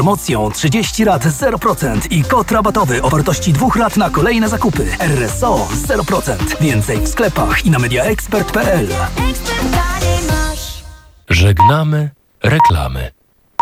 Promocją 30 lat 0% i kod rabatowy o wartości 2 lat na kolejne zakupy. RSO 0%. Więcej w sklepach i na mediaexpert.pl. Żegnamy reklamy.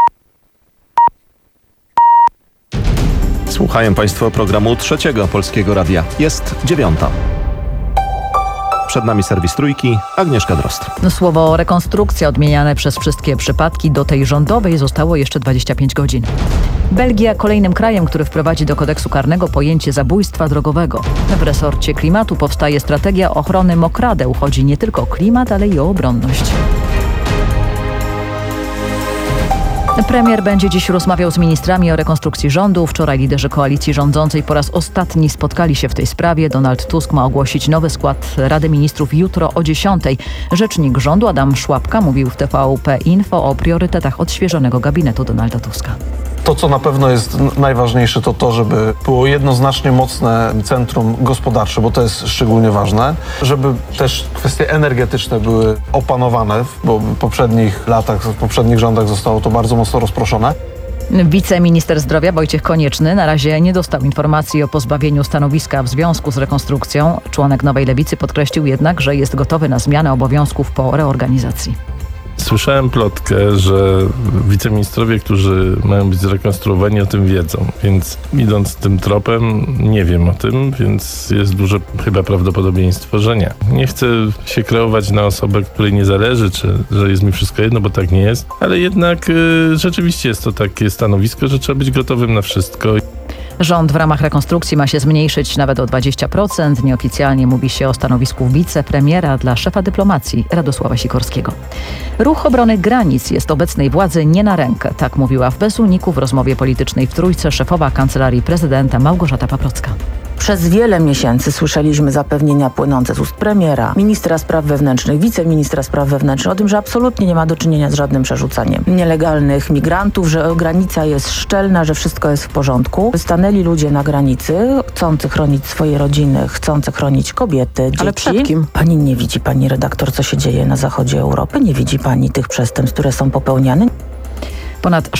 Słuchają Państwo programu Trzeciego Polskiego Radia. Jest 9:00. Przed nami serwis Trójki, Agnieszka Drozd. Słowo rekonstrukcja odmieniane przez wszystkie przypadki do tej rządowej zostało jeszcze 25 godzin. Belgia kolejnym krajem, który wprowadzi do kodeksu karnego pojęcie zabójstwa drogowego. W resorcie klimatu powstaje strategia ochrony mokradeł. Chodzi nie tylko o klimat, ale i o obronność. Premier będzie dziś rozmawiał z ministrami o rekonstrukcji rządu. Wczoraj liderzy koalicji rządzącej po raz ostatni spotkali się w tej sprawie. Donald Tusk ma ogłosić nowy skład Rady Ministrów jutro o 10:00. Rzecznik rządu Adam Szłapka mówił w TVP Info o priorytetach odświeżonego gabinetu Donalda Tuska. To, co na pewno jest najważniejsze, to żeby było jednoznacznie mocne centrum gospodarcze, bo to jest szczególnie ważne, żeby też kwestie energetyczne były opanowane, bo w poprzednich latach, w poprzednich rządach zostało to bardzo mocno rozproszone. Wiceminister zdrowia Wojciech Konieczny na razie nie dostał informacji o pozbawieniu stanowiska w związku z rekonstrukcją. Członek Nowej Lewicy podkreślił jednak, że jest gotowy na zmianę obowiązków po reorganizacji. Słyszałem plotkę, że wiceministrowie, którzy mają być zrekonstruowani, o tym wiedzą, więc idąc tym tropem, nie wiem o tym, więc jest duże chyba prawdopodobieństwo, że nie. Nie chcę się kreować na osobę, której nie zależy, czy że jest mi wszystko jedno, bo tak nie jest, ale jednak rzeczywiście jest to takie stanowisko, że trzeba być gotowym na wszystko. Rząd w ramach rekonstrukcji ma się zmniejszyć nawet o 20%. Nieoficjalnie mówi się o stanowisku wicepremiera dla szefa dyplomacji Radosława Sikorskiego. Ruch obrony granic jest obecnej władzy nie na rękę. Tak mówiła w Bez Uniku w rozmowie politycznej w Trójce szefowa Kancelarii Prezydenta Małgorzata Paprocka. Przez wiele miesięcy słyszeliśmy zapewnienia płynące z ust premiera, ministra spraw wewnętrznych, wiceministra spraw wewnętrznych o tym, że absolutnie nie ma do czynienia z żadnym przerzucaniem nielegalnych migrantów, że granica jest szczelna, że wszystko jest w porządku. Stanęli ludzie na granicy, chcący chronić swoje rodziny, chcący chronić kobiety, dzieci. Ale przed kim? Pani nie widzi, pani redaktor, co się dzieje na zachodzie Europy? Nie widzi pani tych przestępstw, które są popełniane? Ponad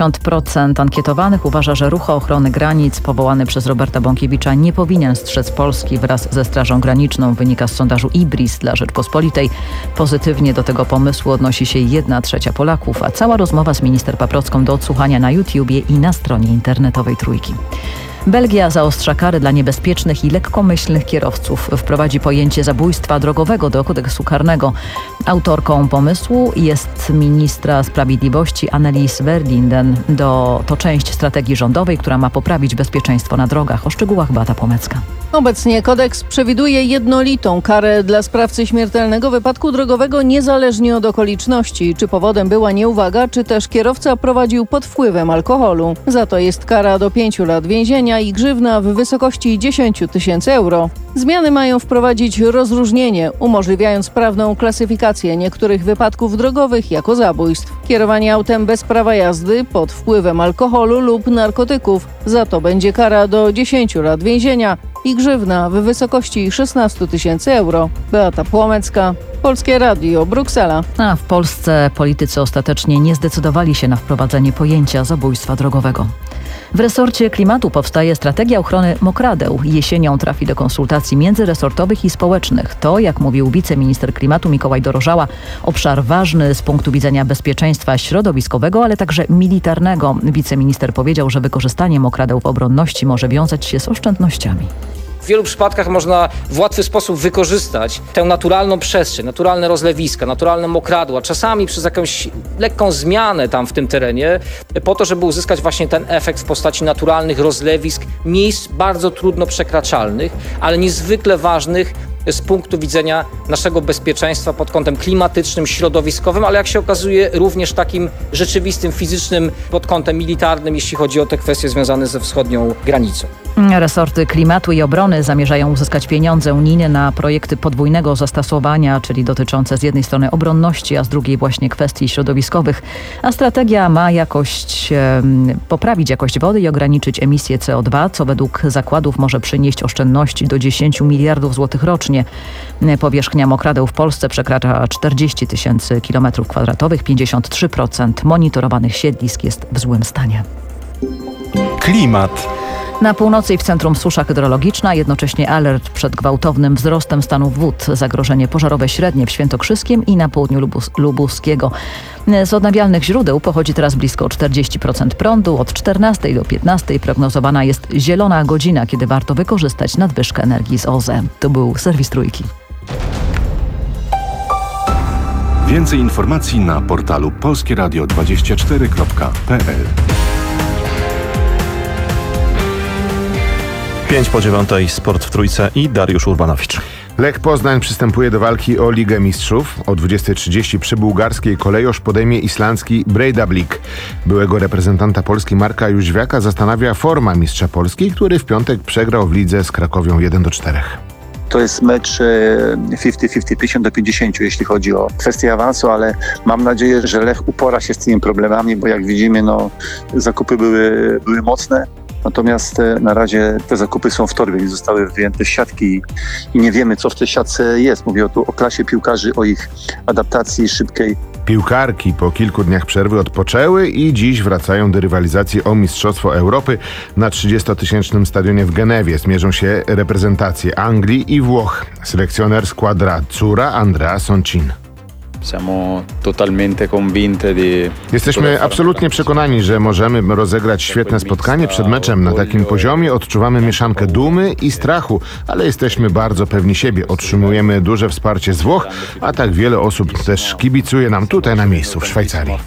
60% ankietowanych uważa, że ruch ochrony granic powołany przez Roberta Bąkiewicza nie powinien strzec Polski wraz ze Strażą Graniczną, wynika z sondażu IBRIS dla Rzeczpospolitej. Pozytywnie do tego pomysłu odnosi się 1/3 Polaków, a cała rozmowa z minister Paprocką do odsłuchania na YouTubie i na stronie internetowej Trójki. Belgia zaostrza kary dla niebezpiecznych i lekkomyślnych kierowców. Wprowadzi pojęcie zabójstwa drogowego do kodeksu karnego. Autorką pomysłu jest ministra sprawiedliwości Annelies Verlinden. To część strategii rządowej, która ma poprawić bezpieczeństwo na drogach. O szczegółach Beata Płomecka. Obecnie kodeks przewiduje jednolitą karę dla sprawcy śmiertelnego wypadku drogowego niezależnie od okoliczności, czy powodem była nieuwaga, czy też kierowca prowadził pod wpływem alkoholu. Za to jest kara do 5 lat więzienia i grzywna w wysokości 10 000 euro. Zmiany mają wprowadzić rozróżnienie, umożliwiając prawną klasyfikację niektórych wypadków drogowych jako zabójstw. Kierowanie autem bez prawa jazdy pod wpływem alkoholu lub narkotyków. Za to będzie kara do 10 lat więzienia i grzywna w wysokości 16 000 euro. Beata Płomecka, Polskie Radio, Bruksela. A w Polsce politycy ostatecznie nie zdecydowali się na wprowadzenie pojęcia zabójstwa drogowego. W resorcie klimatu powstaje strategia ochrony mokradeł. Jesienią trafi do konsultacji międzyresortowych i społecznych. To, jak mówił wiceminister klimatu Mikołaj Dorożała, obszar ważny z punktu widzenia bezpieczeństwa środowiskowego, ale także militarnego. Wiceminister powiedział, że wykorzystanie mokradeł w obronności może wiązać się z oszczędnościami. W wielu przypadkach można w łatwy sposób wykorzystać tę naturalną przestrzeń, naturalne rozlewiska, naturalne mokradła, czasami przez jakąś lekką zmianę tam w tym terenie, po to, żeby uzyskać właśnie ten efekt w postaci naturalnych rozlewisk, miejsc bardzo trudno przekraczalnych, ale niezwykle ważnych z punktu widzenia naszego bezpieczeństwa pod kątem klimatycznym, środowiskowym, ale jak się okazuje również takim rzeczywistym, fizycznym pod kątem militarnym, jeśli chodzi o te kwestie związane ze wschodnią granicą. Resorty klimatu i obrony zamierzają uzyskać pieniądze unijne na projekty podwójnego zastosowania, czyli dotyczące z jednej strony obronności, a z drugiej właśnie kwestii środowiskowych. A strategia ma poprawić jakość wody i ograniczyć emisję CO2, co według zakładów może przynieść oszczędności do 10 miliardów złotych rocznie. Powierzchnia mokradeł w Polsce przekracza 40 000 km², 53% monitorowanych siedlisk jest w złym stanie. Klimat. Na północy i w centrum susza hydrologiczna, jednocześnie alert przed gwałtownym wzrostem stanu wód. Zagrożenie pożarowe średnie w Świętokrzyskiem i na południu Lubuskiego. Z odnawialnych źródeł pochodzi teraz blisko 40% prądu. Od 14 do 15 prognozowana jest zielona godzina, kiedy warto wykorzystać nadwyżkę energii z OZE. To był serwis Trójki. Więcej informacji na portalu polskieradio24.pl. 5:09 Sport w Trójce i Dariusz Urbanowicz. Lech Poznań przystępuje do walki o Ligę Mistrzów. O 20:30 przy bułgarskiej Kolejosz podejmie islandzki Breiðablik. Byłego reprezentanta Polski Marka Jóźwiaka zastanawia forma mistrza Polski, który w piątek przegrał w lidze z Krakowią 1-4. To jest mecz 50-50, 50-50, jeśli chodzi o kwestię awansu, ale mam nadzieję, że Lech upora się z tymi problemami, bo jak widzimy, zakupy były mocne. Natomiast na razie te zakupy są w torbie i zostały wyjęte z siatki i nie wiemy, co w tej siatce jest. Mówię tu o klasie piłkarzy, o ich adaptacji szybkiej. Piłkarki po kilku dniach przerwy odpoczęły i dziś wracają do rywalizacji o Mistrzostwo Europy. Na 30-tysięcznym stadionie w Genewie zmierzą się reprezentacje Anglii i Włoch. Selekcjoner Squadra Azzurra Andrea Soncin. Jesteśmy absolutnie przekonani, że możemy rozegrać świetne spotkanie przed meczem. Na takim poziomie odczuwamy mieszankę dumy i strachu, ale jesteśmy bardzo pewni siebie. Otrzymujemy duże wsparcie z Włoch, a tak wiele osób też kibicuje nam tutaj na miejscu w Szwajcarii.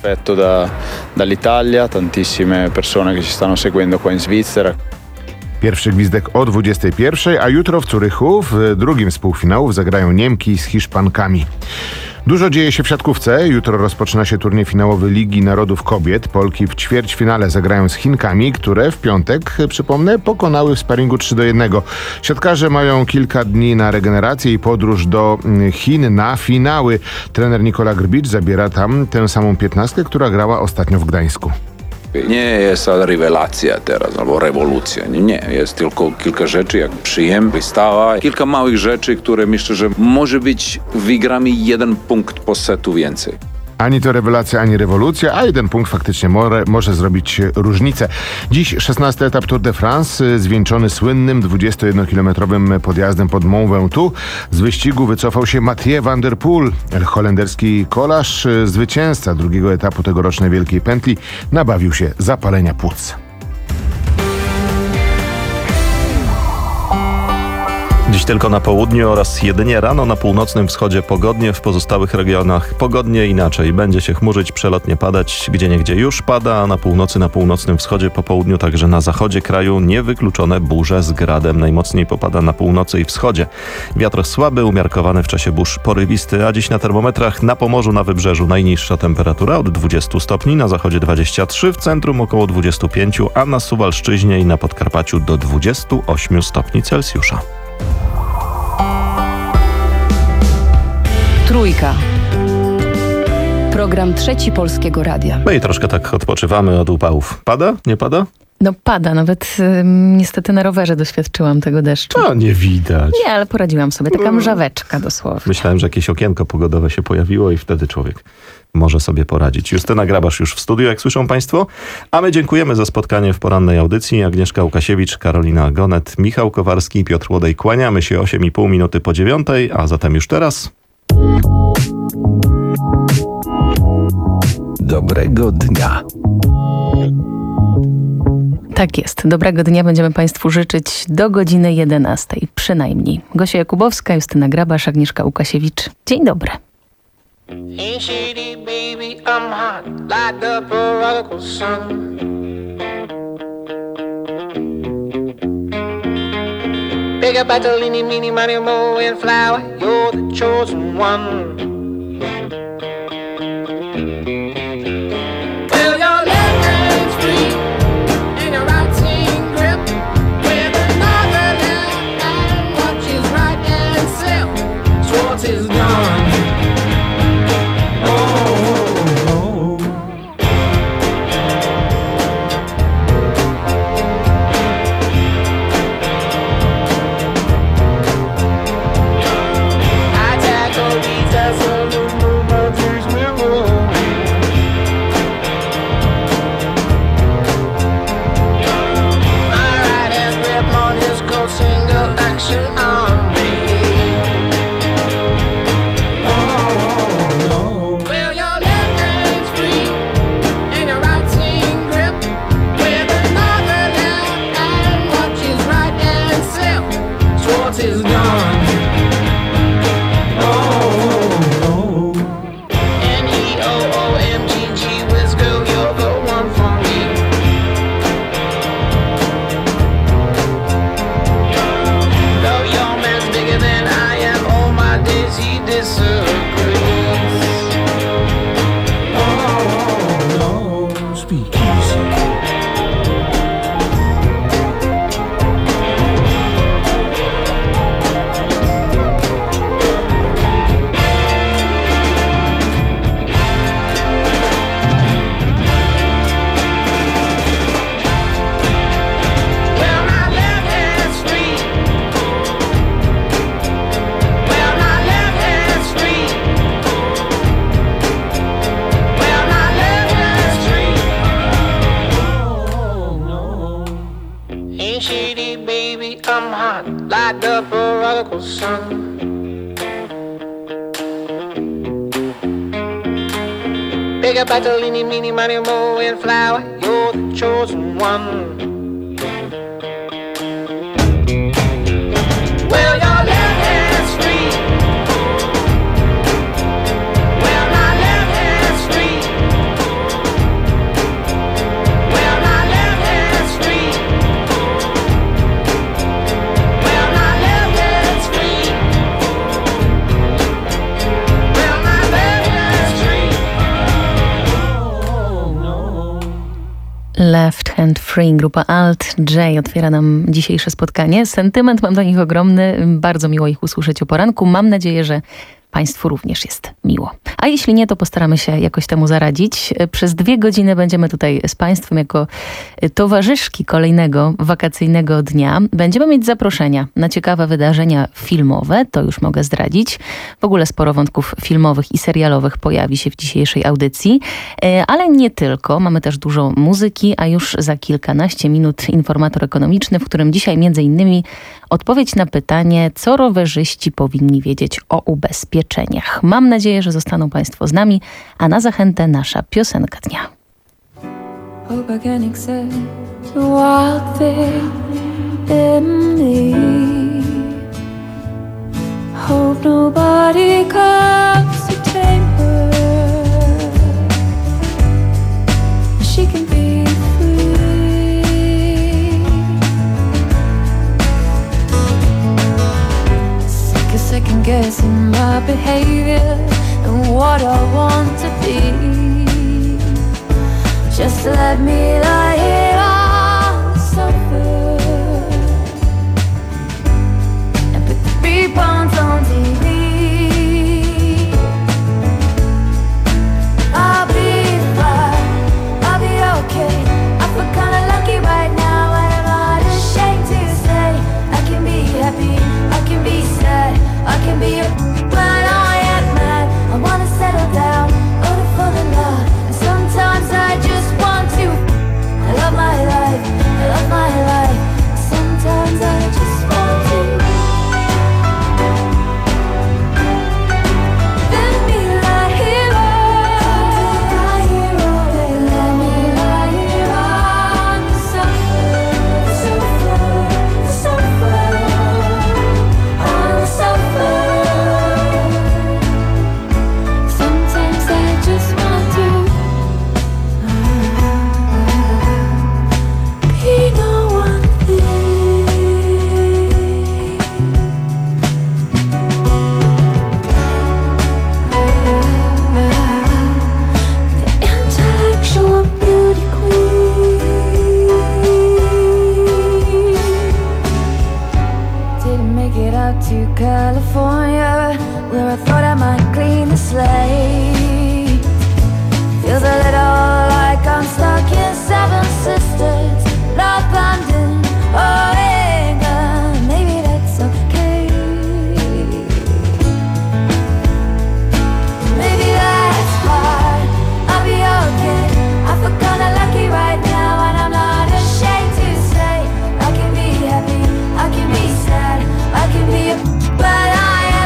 Pierwszy gwizdek o 21:00, a jutro w Zurychu w drugim z półfinałów zagrają Niemki z Hiszpankami. Dużo dzieje się w siatkówce. Jutro rozpoczyna się turniej finałowy Ligi Narodów Kobiet. Polki w ćwierćfinale zagrają z Chinkami, które w piątek, przypomnę, pokonały w sparingu 3-1. Siatkarze mają kilka dni na regenerację i podróż do Chin na finały. Trener Nikola Grbicz zabiera tam tę samą 15, która grała ostatnio w Gdańsku. Nie jest rewelacja teraz, albo rewolucja. Nie, jest tylko kilka rzeczy, jak przyjem, wystawa. Kilka małych rzeczy, które myślę, że może być, wygramy 1 punkt po setu więcej. Ani to rewelacja, ani rewolucja, a 1 punkt faktycznie może zrobić różnicę. Dziś 16. etap Tour de France, zwieńczony słynnym 21-kilometrowym podjazdem pod Mont Ventoux. Z wyścigu wycofał się Mathieu van der Poel. Holenderski kolarz, zwycięzca drugiego etapu tegorocznej Wielkiej Pętli, nabawił się zapalenia płuc. Dziś tylko na południu oraz jedynie rano na północnym wschodzie pogodnie, w pozostałych regionach pogodnie inaczej. Będzie się chmurzyć, przelotnie padać, gdzieniegdzie już pada, a na północy, na północnym wschodzie, po południu, także na zachodzie kraju niewykluczone burze z gradem. Najmocniej popada na północy i wschodzie. Wiatr słaby, umiarkowany w czasie burz porywisty, a dziś na termometrach na Pomorzu, na Wybrzeżu najniższa temperatura od 20 stopni, na zachodzie 23, w centrum około 25, a na Suwalszczyźnie i na Podkarpaciu do 28 stopni Celsjusza. Trójka. Program Trzeci Polskiego Radia. No i troszkę tak odpoczywamy od upałów. Pada? Nie pada? No pada, nawet niestety na rowerze doświadczyłam tego deszczu. No nie widać. Nie, ale poradziłam sobie, taka mrzaweczka dosłownie. Myślałem, że jakieś okienko pogodowe się pojawiło i wtedy człowiek może sobie poradzić. Justyna Grabasz już w studiu, jak słyszą Państwo. A my dziękujemy za spotkanie w porannej audycji. Agnieszka Łukasiewicz, Karolina Gonet, Michał Kowarski, Piotr Łodej. Kłaniamy się 8,5 minuty po 9:00, a zatem już teraz... Dobrego dnia. Tak jest. Dobrego dnia będziemy Państwu życzyć do godziny 11:00 przynajmniej. Gosia Jakubowska, Justyna Grabasz, Agnieszka Łukasiewicz. Dzień dobry. Big up Bartolini, Mini, Money, Mo, and Flower, you're the chosen one. Well, your left hand's free, and your right's in grip. With another left hand, watches right and slip. Schwartz is gone. I tackle Jesus. ain't shady, baby, I'm hot, like the prodigal son. Big up Bartolini, meeny, money, mo, and flower, you're the chosen one. Well, your left hand's free. Well, my left hand's free. Well, my left hand's free. Well, my left hand's free. Well, my left hand's free. Left Hand Free, grupa Alt-J otwiera nam dzisiejsze spotkanie. Sentyment mam do nich ogromny, bardzo miło ich usłyszeć o poranku. Mam nadzieję, że Państwu również jest miło. A jeśli nie, to postaramy się jakoś temu zaradzić. Przez 2 godziny będziemy tutaj z Państwem jako towarzyszki kolejnego wakacyjnego dnia. Będziemy mieć zaproszenia na ciekawe wydarzenia filmowe, to już mogę zdradzić. W ogóle sporo wątków filmowych i serialowych pojawi się w dzisiejszej audycji. Ale nie tylko. Mamy też dużo muzyki, a już za kilkanaście minut informator ekonomiczny, w którym dzisiaj między innymi odpowiedź na pytanie, co rowerzyści powinni wiedzieć o ubezpieczeniach. Mam nadzieję, że zostaną Państwo z nami, a na zachętę nasza piosenka dnia. Hope I can accept the wild thing in me. Hope nobody comes to tame her. She can be free. Sick of second guessing my behavior and what I want to be. Just let me lie here on the sofa and put the rebounds on TV. I'll be fine, I'll be okay. I feel kinda lucky right now, and I'm not ashamed to say I can be happy, I can be sad, I can be a when I am mad. I wanna settle down, order for the love, and sometimes I just want to. I love my life, I love my life. Sometimes I just want to. Let me lie here all day. Let me lie here on the sofa, the sofa, the sofa, on the sofa. Sometimes I just want to be no one the intellectual beauty queen. Didn't make it out to California, where I thought I might clean the slate. Feels a little like I'm stuck in Seven Sisters, North London, or England. Maybe that's okay. Maybe that's fine, I'll be okay. I feel kinda lucky right now, and I'm not ashamed to say I can be happy, I can be sad, I can be a but I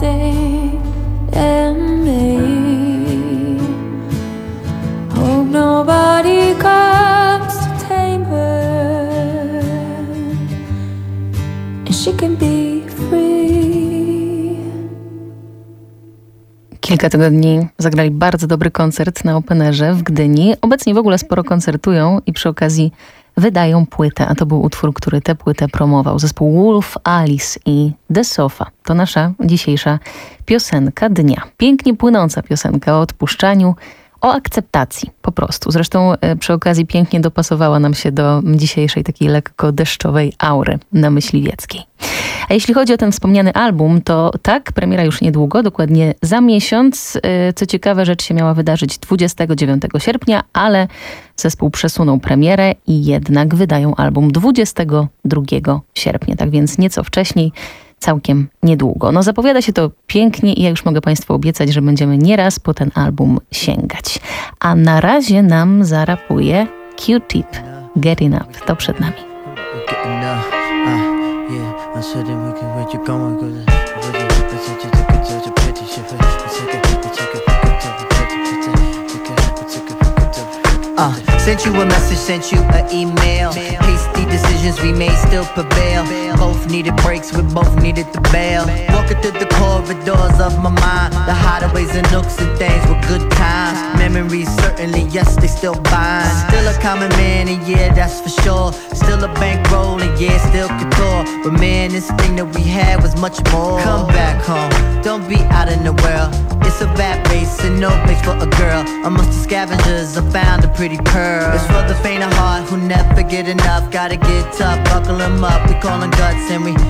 thing in me. Hope nobody comes to tame her, and she can be free. Kilka tygodni zagrali bardzo dobry koncert na Openerze w Gdyni. Obecnie w ogóle sporo koncertują i przy okazji wydają płytę, a to był utwór, który tę płytę promował. Zespół Wolf Alice i The Sofa. To nasza dzisiejsza piosenka dnia. Pięknie płynąca piosenka o odpuszczaniu, o akceptacji po prostu. Zresztą przy okazji pięknie dopasowała nam się do dzisiejszej takiej lekko deszczowej aury na Myśliwieckiej. A jeśli chodzi o ten wspomniany album, to tak, premiera już niedługo, dokładnie za miesiąc. Co ciekawe, rzecz się miała wydarzyć 29 sierpnia, ale zespół przesunął premierę i jednak wydają album 22 sierpnia. Tak więc nieco wcześniej, całkiem niedługo. No zapowiada się to pięknie i ja już mogę Państwu obiecać, że będziemy nieraz po ten album sięgać. A na razie nam zarapuje Q-Tip, Getting Up. To przed nami. Sent you a message, sent you an email. Hasty decisions we made still prevail. Both needed breaks, we both needed the bail. Walking through the corridors of my mind, the hideaways and nooks and things were good times. Memories certainly, yes, they still bind. Still a common man, and yeah, that's for sure. Still a bankroll, and yeah, still couture. But man, this thing that we had was much more. Come back home, don't be out in the world. It's a bad race and no place for a girl. Amongst the scavengers, I found a pretty pearl. It's for the faint of heart who never get enough. Gotta get tough, buckle them up. We callin' guts and we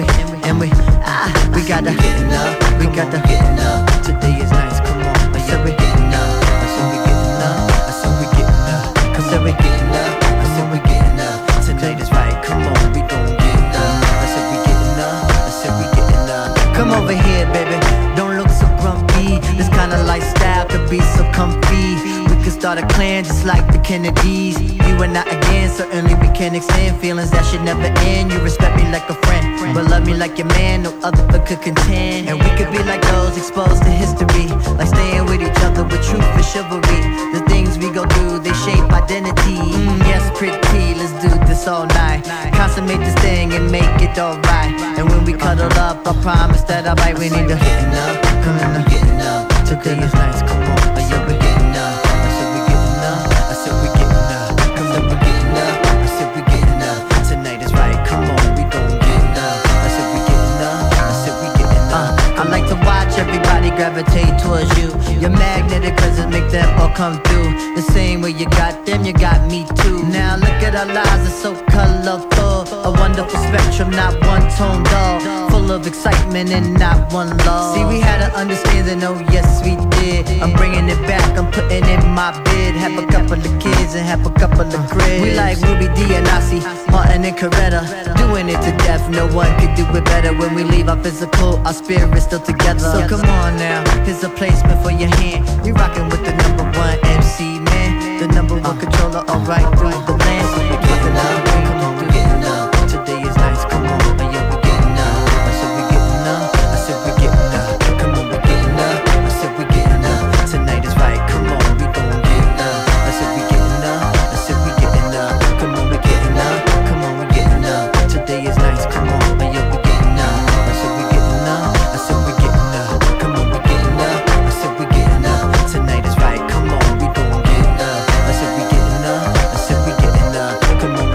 gotta getting up. We gotta getting up. Today is nice, come on. I said we getting up. I said we getting up. I said we getting up. I said we getting up. I said we getting up. Tonight is right, come on, we gon' get up. I said we getting up. I said we getting up. Come over here, baby. Don't look so grumpy. This kind of lifestyle could be so comfy. We could start a clan just like the Kennedys. You and I again, certainly we can extend feelings that should never end. You respect me like a friend, but love me like your man, no other could contend. And we could be like those exposed to history, like staying with each other with truth and chivalry. The things we go through, they shape identity. Yes, pretty, let's do this all night. Consummate this thing and make it alright. And when we cuddle up, I promise that I'll bite. We need to getting up, coming up, getting up. Today is nice, come on, are you getting up? I said we getting up, I said we getting up. Come on, we getting up, I said we getting up. Tonight is right, come on, we gon' get up. I said we getting up, I said we getting up. I like to watch everybody gravitate towards you. Your magnetic presence make them all come through. The same way you got them, you got me too. Now look at our lives, it's so colorful. A wonderful spectrum, not one tone dull. Full of excitement and not one lull. See, we had an understanding, oh yes we did. I'm bringing it back, I'm putting in my bid. Have a couple of kids and have a couple of cribs. We like Ruby D and Ossie, Martin and Coretta. Doing it to death, no one could do it better. When we leave our physical, our spirit's still together. So come on now, here's a placement for your hand. We rockin' with the number one MC man, the number one controller, alright through the land. So we're getting up, come on, we're getting up. Today is nice, come on, and yeah, we're getting up. I said we're getting up, I said we're getting up. Come on, we're getting up, I said we're getting up. Tonight is right, come on, we gon' get up. I said we're getting up, I said we're getting up. Come on, we're getting up, come on, we're getting up. Today is nice, come on, and yeah, we're getting up. I said we're getting up, I said we're getting up. Come on, we're getting up, I said we're getting up. Tonight is right, come on, we gon' get up. I said we're getting up, I said we're getting up. Come on.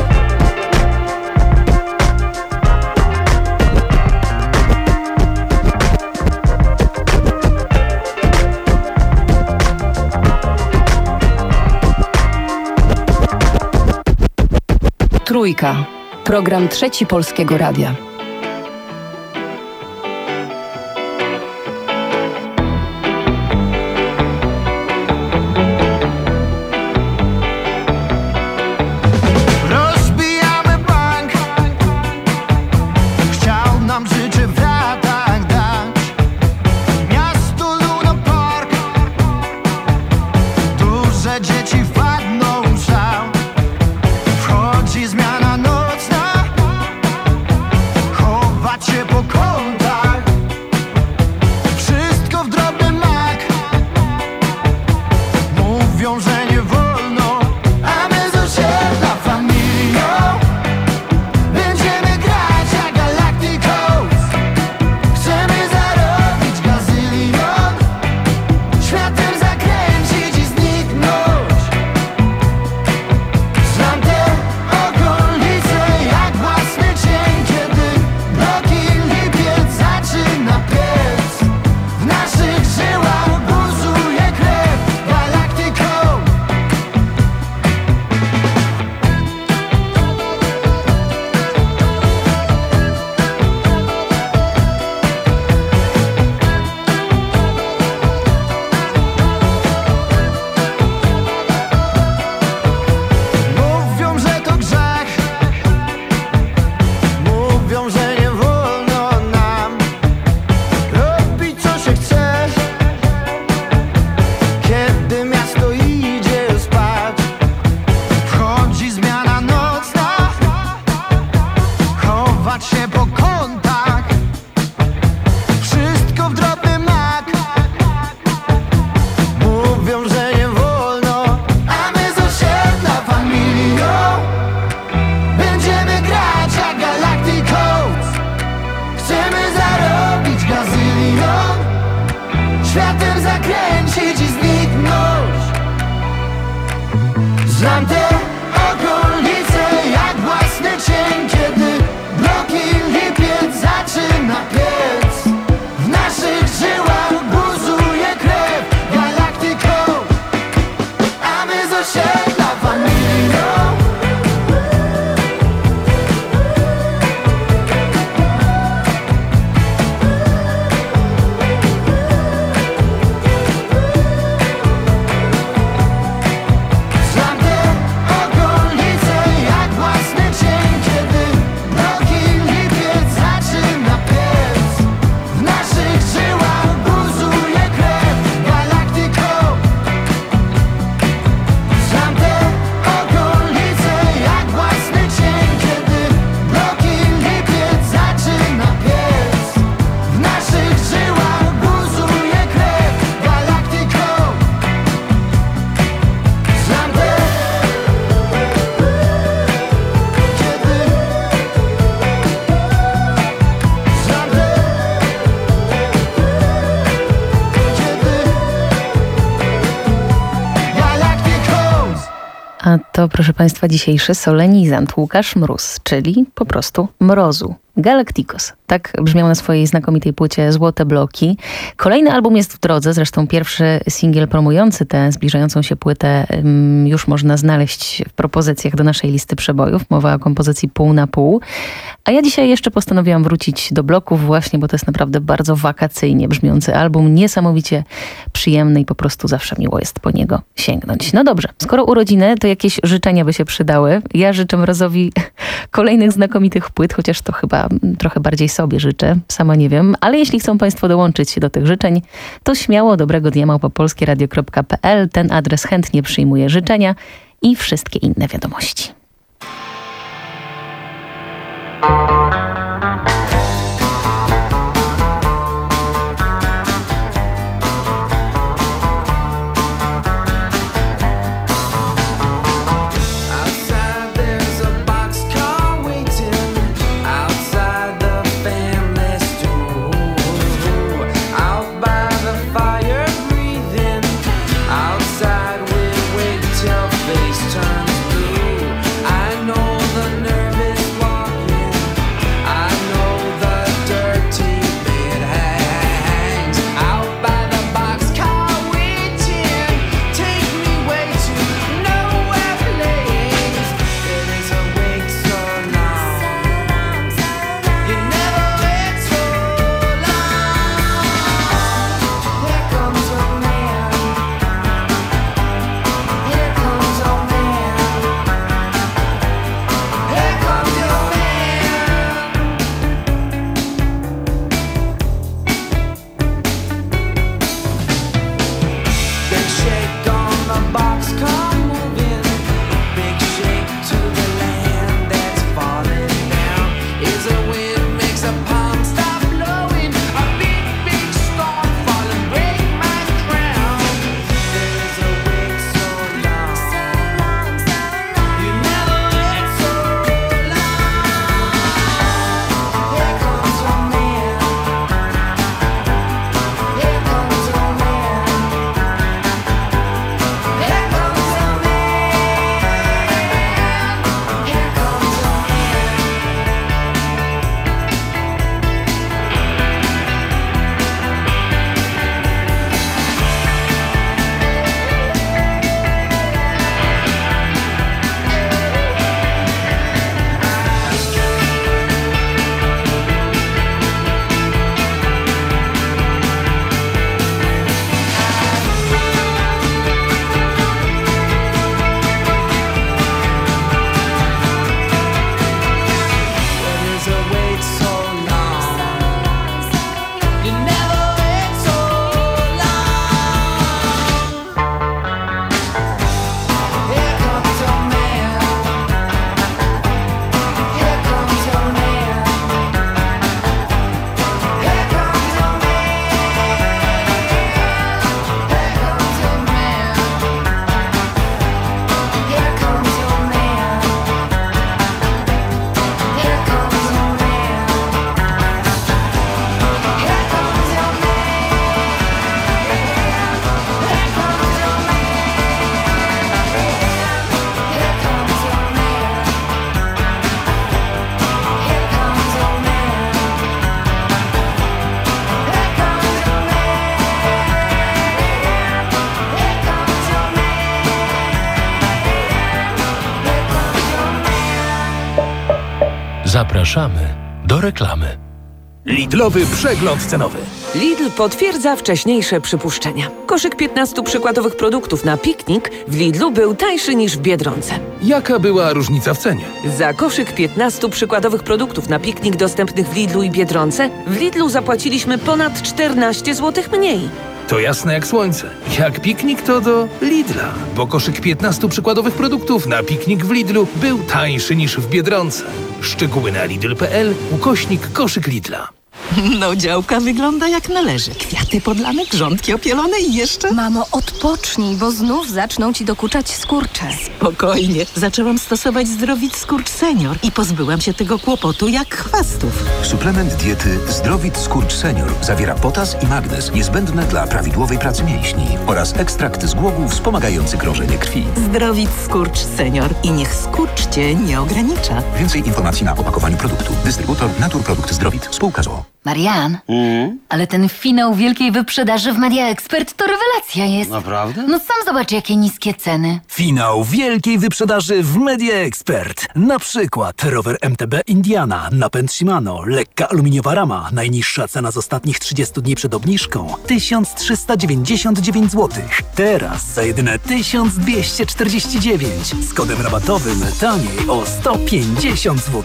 Trójka. Program Trzeci Polskiego Radia. Rozbijamy bank. Chciał nam życie w ratach dać. Miasto Luna Park. Duże dzieci wpadną w szał. Wchodzi zmiana nocna. mnie po kątach. Wszystko w drobny mak. Mówią, że nie wolno, a my z osiedla familią będziemy grać jak Galacticos. Chcemy zarobić gazylion, światem zakręcić i zniknąć. Znam te okolice jak własny cień, kiedy bloki lipiec zaczyna piec. W naszych żyłach buzuje krew Galacticos, a my z osiedla familią. Znam te okolice jak własny cień, kiedy bloki lipiec zaczyna piec. W naszych żyłach buzuje krew Galacticos. Znam te okolice jak własny cień, kiedy bloki lipiec zaczyna piec. W naszych żyłach buzuje krew Galacticos. Znam te Galacticos. A to, proszę Państwa, dzisiejszy solenizant Łukasz Mróz, czyli po prostu Mrozu. Galacticos. Tak brzmiał na swojej znakomitej płycie Złote Bloki. Kolejny album jest w drodze, zresztą pierwszy singiel promujący tę zbliżającą się płytę już można znaleźć w propozycjach do naszej listy przebojów. Mowa o kompozycji Pół na pół. A ja dzisiaj jeszcze postanowiłam wrócić do bloków właśnie, bo to jest naprawdę bardzo wakacyjnie brzmiący album, niesamowicie przyjemny i po prostu zawsze miło jest po niego sięgnąć. No dobrze, skoro urodziny, to jakieś życzenia by się przydały. Ja życzę Mrozowi kolejnych znakomitych płyt, chociaż to chyba trochę bardziej sobie życzę, sama nie wiem, ale jeśli chcą Państwo dołączyć się do tych życzeń, to śmiało dobrego@polskieradio.pl. Ten adres chętnie przyjmuje życzenia i wszystkie inne wiadomości. Outside there's a boxcar waiting outside the family store. Out by the fire breathing. Outside we wait till face turns blue. I know the nervous walking. Zapraszamy do reklamy. Lidlowy przegląd cenowy. Lidl potwierdza wcześniejsze przypuszczenia. Koszyk 15 przykładowych produktów na piknik w Lidlu był tańszy niż w Biedronce. Jaka była różnica w cenie? Za koszyk 15 przykładowych produktów na piknik dostępnych w Lidlu i Biedronce w Lidlu zapłaciliśmy ponad 14 zł mniej. To jasne jak słońce. Jak piknik, to do Lidla. Bo koszyk 15 przykładowych produktów na piknik w Lidlu był tańszy niż w Biedronce. Szczegóły na lidl.pl/koszyk Lidla. No, działka wygląda jak należy. Kwiaty podlane, grządki opielone i jeszcze... Mamo, odpocznij, bo znów zaczną ci dokuczać skurcze. Spokojnie. Zaczęłam stosować Zdrowit Skurcz Senior i pozbyłam się tego kłopotu jak chwastów. Suplement diety Zdrowit Skurcz Senior zawiera potas i magnez niezbędne dla prawidłowej pracy mięśni oraz ekstrakt z głogów wspomagający krążenie krwi. Zdrowit Skurcz Senior i niech skurcz cię nie ogranicza. Więcej informacji na opakowaniu produktu. Dystrybutor Naturprodukt Zdrowit. Spółka z o.o. Marian, ale ten finał wielkiej wyprzedaży w Media Expert to rewelacja jest. Naprawdę? No sam zobacz, jakie niskie ceny. Finał wielkiej wyprzedaży w Media Expert. Na przykład rower MTB Indiana, napęd Shimano, lekka aluminiowa rama. Najniższa cena z ostatnich 30 dni przed obniżką 1399 zł. Teraz za jedyne 1249. Z kodem rabatowym taniej o 150 zł.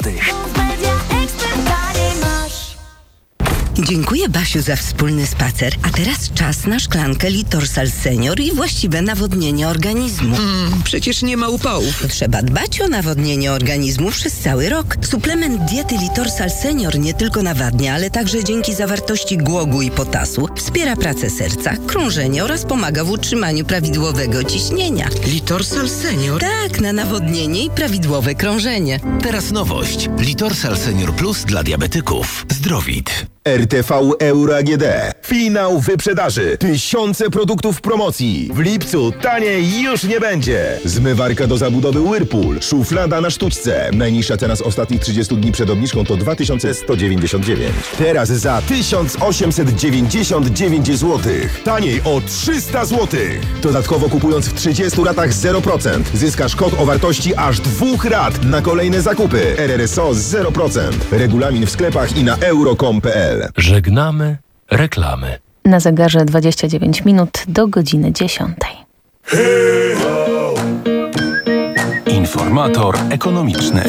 Dziękuję, Basiu, za wspólny spacer. A teraz czas na szklankę Litorsal Senior i właściwe nawodnienie organizmu. Przecież nie ma upałów. Trzeba dbać o nawodnienie organizmu przez cały rok. Suplement diety Litorsal Senior nie tylko nawadnia, ale także dzięki zawartości głogu i potasu wspiera pracę serca, krążenie oraz pomaga w utrzymaniu prawidłowego ciśnienia. Litorsal Senior? Tak, na nawodnienie i prawidłowe krążenie. Teraz nowość. Litorsal Senior Plus dla diabetyków. Zdrowit. RTV Euro AGD. Finał wyprzedaży. Tysiące produktów w promocji. W lipcu taniej już nie będzie. Zmywarka do zabudowy Whirlpool. Szuflada na sztućce. Najniższa cena z ostatnich 30 dni przed obniżką to 2199. Teraz za 1899 zł. Taniej o 300 zł. Dodatkowo kupując w 30 ratach 0%. Zyskasz kod o wartości aż 2 rat na kolejne zakupy. RRSO 0%. Regulamin w sklepach i na euro.com.pl. Żegnamy reklamy. Na zegarze 29 minut do godziny 10. Informator ekonomiczny.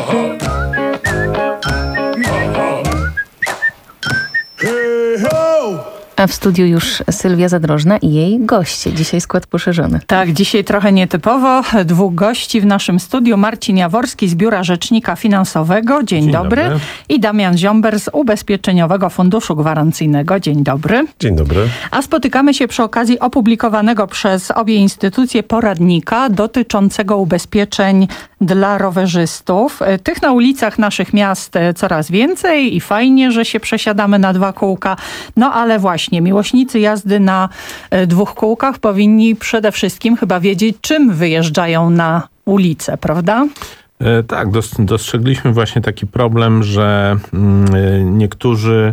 A w studiu już Sylwia Zadrożna i jej goście. Dzisiaj skład poszerzony. Tak, dzisiaj trochę nietypowo. 2 gości w naszym studiu. Marcin Jaworski z Biura Rzecznika Finansowego. Dzień dobry. I Damian Ziomber z Ubezpieczeniowego Funduszu Gwarancyjnego. Dzień dobry. Dzień dobry. A spotykamy się przy okazji opublikowanego przez obie instytucje poradnika dotyczącego ubezpieczeń dla rowerzystów. Tych na ulicach naszych miast coraz więcej i fajnie, że się przesiadamy na 2 kółka. No ale właśnie miłośnicy jazdy na 2 kółkach powinni przede wszystkim chyba wiedzieć, czym wyjeżdżają na ulicę, prawda? Tak, dostrzegliśmy właśnie taki problem, że niektórzy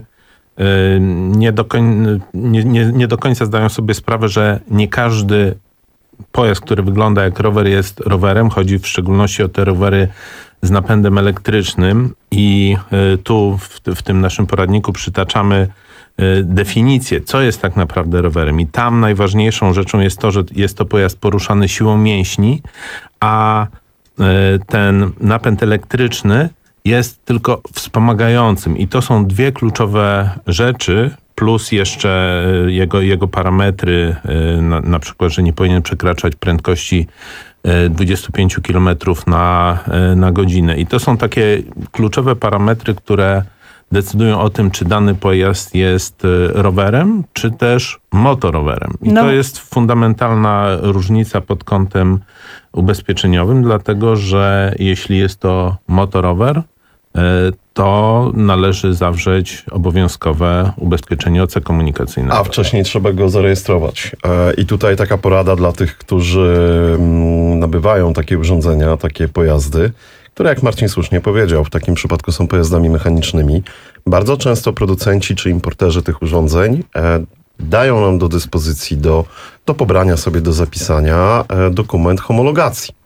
nie do końca zdają sobie sprawę, że nie każdy pojazd, który wygląda jak rower, jest rowerem. Chodzi w szczególności o te rowery z napędem elektrycznym i tu w tym naszym poradniku przytaczamy definicję, co jest tak naprawdę rowerem. I tam najważniejszą rzeczą jest to, że jest to pojazd poruszany siłą mięśni, a ten napęd elektryczny jest tylko wspomagającym. I to są 2 kluczowe rzeczy, plus jeszcze jego parametry, na przykład, że nie powinien przekraczać prędkości 25 km na godzinę. I to są takie kluczowe parametry, które decydują o tym, czy dany pojazd jest rowerem, czy też motorowerem. I to jest fundamentalna różnica pod kątem ubezpieczeniowym, dlatego że jeśli jest to motorower, to należy zawrzeć obowiązkowe ubezpieczenie OC komunikacyjne. A wcześniej trzeba go zarejestrować. I tutaj taka porada dla tych, którzy nabywają takie urządzenia, takie pojazdy, które, jak Marcin słusznie powiedział, w takim przypadku są pojazdami mechanicznymi. Bardzo często producenci czy importerzy tych urządzeń dają nam do dyspozycji do pobrania sobie, do zapisania dokument homologacji.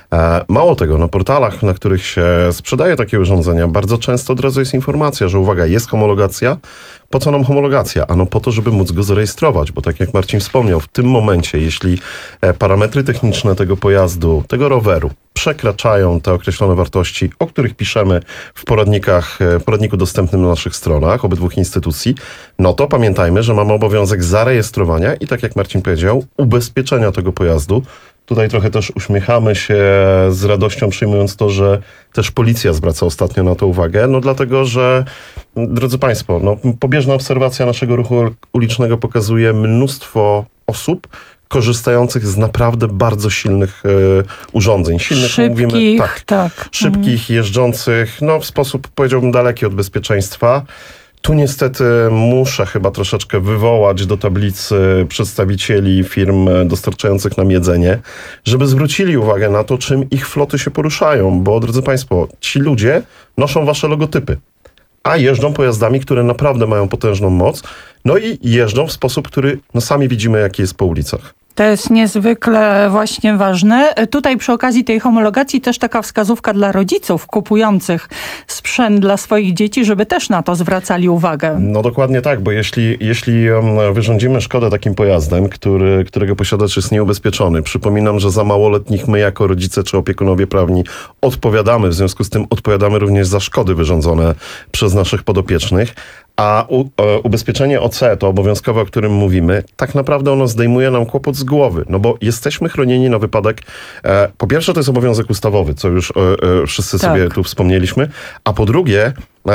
Mało tego, na portalach, na których się sprzedaje takie urządzenia, bardzo często od razu jest informacja, że uwaga, jest homologacja. Po co nam homologacja? Ano po to, żeby móc go zarejestrować, bo tak jak Marcin wspomniał, w tym momencie, jeśli parametry techniczne tego pojazdu, tego roweru przekraczają te określone wartości, o których piszemy w poradniku dostępnym na naszych stronach obydwu instytucji, no to pamiętajmy, że mamy obowiązek zarejestrowania i tak jak Marcin powiedział, ubezpieczenia tego pojazdu. Tutaj trochę też uśmiechamy się z radością, przyjmując to, że też policja zwraca ostatnio na to uwagę, no dlatego, że drodzy Państwo, no, pobieżna obserwacja naszego ruchu ulicznego pokazuje mnóstwo osób korzystających z naprawdę bardzo silnych urządzeń. Silnych, szybkich, mówimy, szybkich, jeżdżących, no w sposób, powiedziałbym, daleki od bezpieczeństwa. Tu niestety muszę chyba troszeczkę wywołać do tablicy przedstawicieli firm dostarczających nam jedzenie, żeby zwrócili uwagę na to, czym ich floty się poruszają, bo drodzy Państwo, ci ludzie noszą wasze logotypy, a jeżdżą pojazdami, które naprawdę mają potężną moc, no i jeżdżą w sposób, który no sami widzimy, jaki jest po ulicach. To jest niezwykle właśnie ważne. Tutaj przy okazji tej homologacji też taka wskazówka dla rodziców kupujących sprzęt dla swoich dzieci, żeby też na to zwracali uwagę. No dokładnie tak, bo jeśli wyrządzimy szkodę takim pojazdem, którego posiadacz jest nieubezpieczony, przypominam, że za małoletnich my jako rodzice czy opiekunowie prawni odpowiadamy, w związku z tym odpowiadamy również za szkody wyrządzone przez naszych podopiecznych. A ubezpieczenie OC, to obowiązkowe, o którym mówimy, tak naprawdę ono zdejmuje nam kłopot z głowy, no bo jesteśmy chronieni na wypadek, po pierwsze to jest obowiązek ustawowy, co już wszyscy sobie tu wspomnieliśmy, a po drugie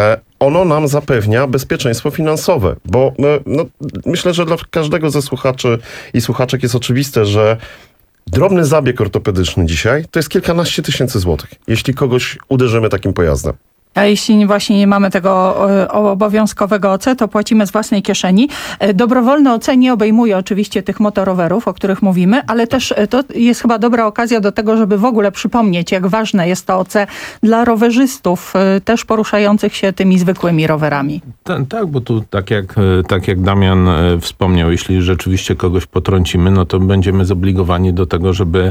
ono nam zapewnia bezpieczeństwo finansowe, bo no, myślę, że dla każdego ze słuchaczy i słuchaczek jest oczywiste, że drobny zabieg ortopedyczny dzisiaj to jest kilkanaście tysięcy złotych, jeśli kogoś uderzymy takim pojazdem. A jeśli właśnie nie mamy tego obowiązkowego OC, to płacimy z własnej kieszeni. Dobrowolne OC nie obejmuje oczywiście tych motorowerów, o których mówimy, ale też to jest chyba dobra okazja do tego, żeby w ogóle przypomnieć, jak ważne jest to OC dla rowerzystów, też poruszających się tymi zwykłymi rowerami. Tak, bo tu tak jak Damian wspomniał, jeśli rzeczywiście kogoś potrącimy, no to będziemy zobligowani do tego, żeby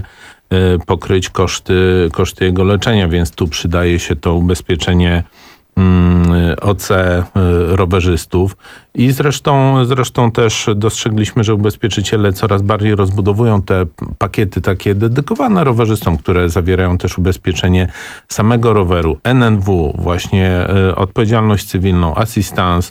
pokryć koszty jego leczenia, więc tu przydaje się to ubezpieczenie OC rowerzystów i zresztą też dostrzegliśmy, że ubezpieczyciele coraz bardziej rozbudowują te pakiety takie dedykowane rowerzystom, które zawierają też ubezpieczenie samego roweru, NNW, właśnie odpowiedzialność cywilną, assistance.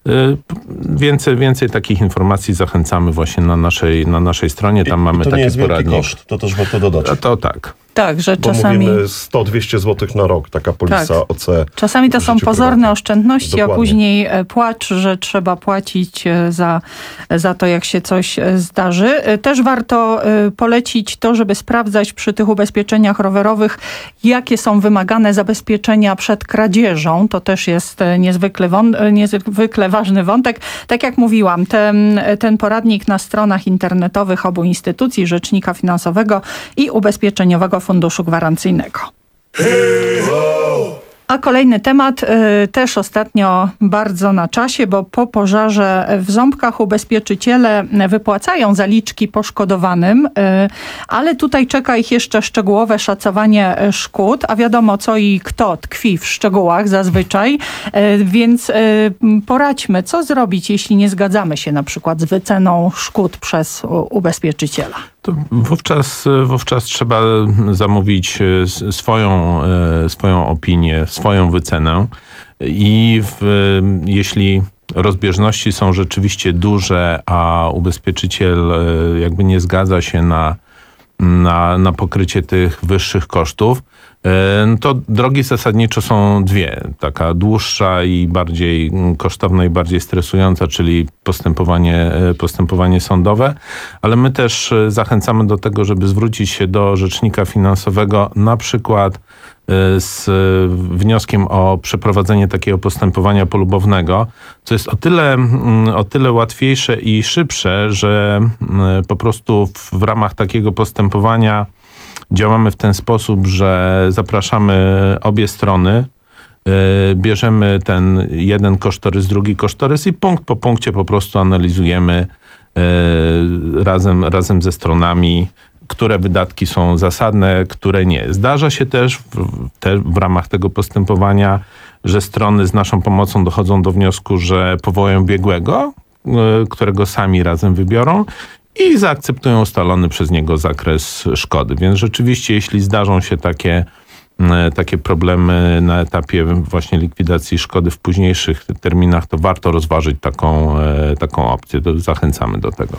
Więcej takich informacji zachęcamy właśnie na naszej stronie. Tam mamy taki poradnik. To nie jest wielki koszt, to też warto dodać. To tak. Tak, że bo czasami... mówimy 100-200 zł na rok, taka polisa OC. Czasami to są pozorne prywatnym. oszczędności, Dokładnie. a później płacz, że trzeba płacić za to, jak się coś zdarzy. Też warto polecić to, żeby sprawdzać przy tych ubezpieczeniach rowerowych, jakie są wymagane zabezpieczenia przed kradzieżą. To też jest niezwykle ważny wątek. Tak jak mówiłam, ten poradnik na stronach internetowych obu instytucji, Rzecznika Finansowego i Ubezpieczeniowego Funduszu Gwarancyjnego. A kolejny temat, też ostatnio bardzo na czasie, bo po pożarze w Ząbkach ubezpieczyciele wypłacają zaliczki poszkodowanym, ale tutaj czeka ich jeszcze szczegółowe szacowanie szkód, a wiadomo co i kto tkwi w szczegółach zazwyczaj, więc poradźmy, co zrobić, jeśli nie zgadzamy się na przykład z wyceną szkód przez ubezpieczyciela. To wówczas trzeba zamówić swoją opinię, swoją wycenę i jeśli rozbieżności są rzeczywiście duże, a ubezpieczyciel jakby nie zgadza się na pokrycie tych wyższych kosztów, to drogi zasadniczo są dwie. Taka dłuższa i bardziej kosztowna i bardziej stresująca, czyli postępowanie sądowe, ale my też zachęcamy do tego, żeby zwrócić się do Rzecznika Finansowego na przykład z wnioskiem o przeprowadzenie takiego postępowania polubownego, co jest o tyle łatwiejsze i szybsze, że po prostu w ramach takiego postępowania działamy w ten sposób, że zapraszamy obie strony, bierzemy ten jeden kosztorys, drugi kosztorys i punkt po punkcie po prostu analizujemy razem ze stronami które wydatki są zasadne, które nie. Zdarza się też w ramach tego postępowania, że strony z naszą pomocą dochodzą do wniosku, że powołają biegłego, którego sami razem wybiorą i zaakceptują ustalony przez niego zakres szkody. Więc rzeczywiście, jeśli zdarzą się takie problemy na etapie właśnie likwidacji szkody w późniejszych terminach, to warto rozważyć taką opcję. Zachęcamy do tego.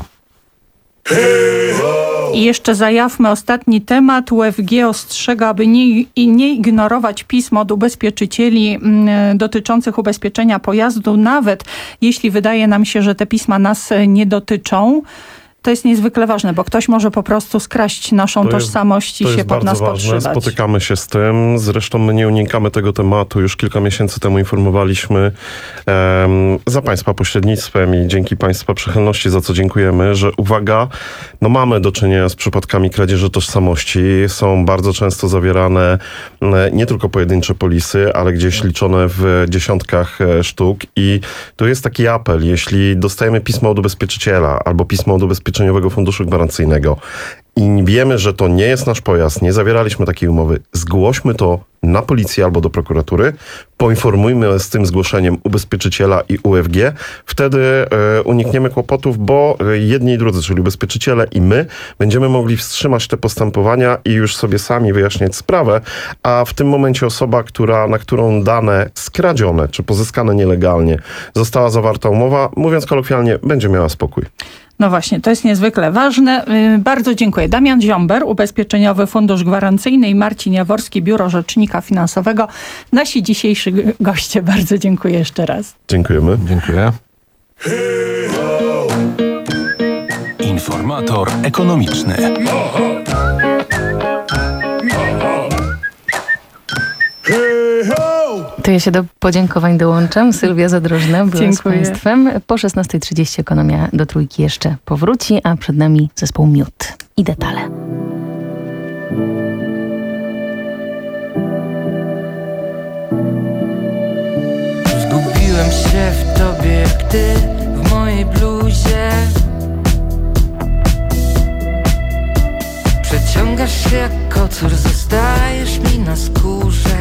I jeszcze zajawmy ostatni temat. UFG ostrzega, aby nie ignorować pism od ubezpieczycieli dotyczących ubezpieczenia pojazdu, nawet jeśli wydaje nam się, że te pisma nas nie dotyczą. To jest niezwykle ważne, bo ktoś może po prostu skraść naszą tożsamość i się pod nas podszywać. Spotykamy się z tym. Zresztą my nie unikamy tego tematu. Już kilka miesięcy temu informowaliśmy za Państwa pośrednictwem i dzięki Państwa przychylności, za co dziękujemy, że uwaga, mamy do czynienia z przypadkami kradzieży tożsamości. Są bardzo często zawierane nie tylko pojedyncze polisy, ale gdzieś liczone w dziesiątkach sztuk. I tu jest taki apel, jeśli dostajemy pismo od ubezpieczyciela albo pismo od Ubezpieczeniowego Funduszu Gwarancyjnego i wiemy, że to nie jest nasz pojazd, nie zawieraliśmy takiej umowy, zgłośmy to na policję albo do prokuratury, poinformujmy z tym zgłoszeniem ubezpieczyciela i UFG, wtedy unikniemy kłopotów, bo jedni i drudzy, czyli ubezpieczyciele i my, będziemy mogli wstrzymać te postępowania i już sobie sami wyjaśniać sprawę, a w tym momencie osoba, na którą dane skradzione czy pozyskane nielegalnie została zawarta umowa, mówiąc kolokwialnie, będzie miała spokój. No właśnie, to jest niezwykle ważne. Bardzo dziękuję. Damian Ziomber, Ubezpieczeniowy Fundusz Gwarancyjny, i Marcin Jaworski, Biuro Rzecznika Finansowego. Nasi dzisiejsi goście. Bardzo dziękuję jeszcze raz. Dziękujemy. Dziękuję. Informator ekonomiczny. To ja się do podziękowań dołączam. Sylwia Zadrożna była z Państwem. Po 16:30 Ekonomia do Trójki jeszcze powróci, a przed nami zespół Miód i Detale. Zgubiłem się w tobie, jak ty w mojej bluzie. Przeciągasz się jak kocur, zostajesz mi na skórze.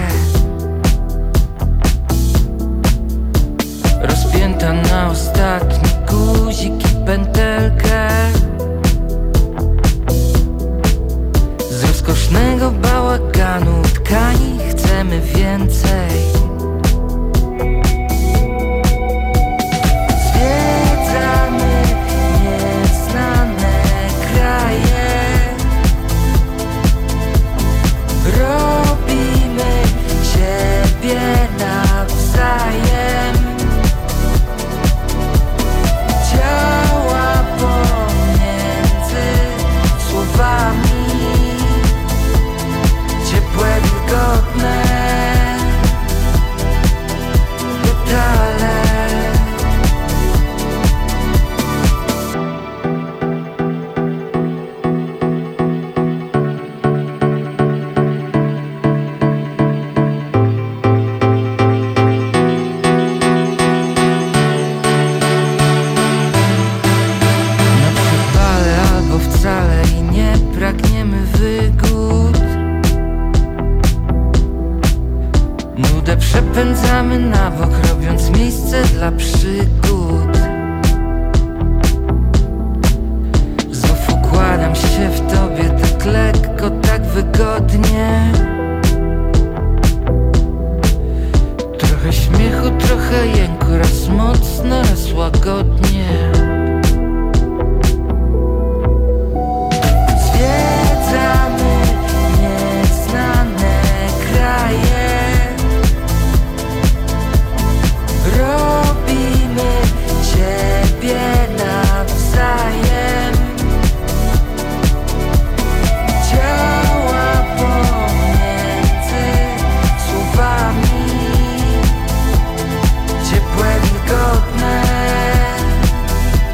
Rozpięta na ostatni guzik i pętelkę. Z rozkosznego bałaganu tkani chcemy więcej. Zwiedzamy nieznane kraje. Robimy siebie nawzajem. Ciała pomiędzy słowami, ciepłe, wilgotne detale. Przepędzamy na bok, robiąc miejsce dla przygód. Znów układam się w tobie tak lekko, tak wygodnie. Trochę śmiechu, trochę jęku, raz mocno, raz łagodnie. Zwiedzamy nieznane kraje. Robimy siebie nawzajem. Ciała pomiędzy słowami, ciepłe, wilgotne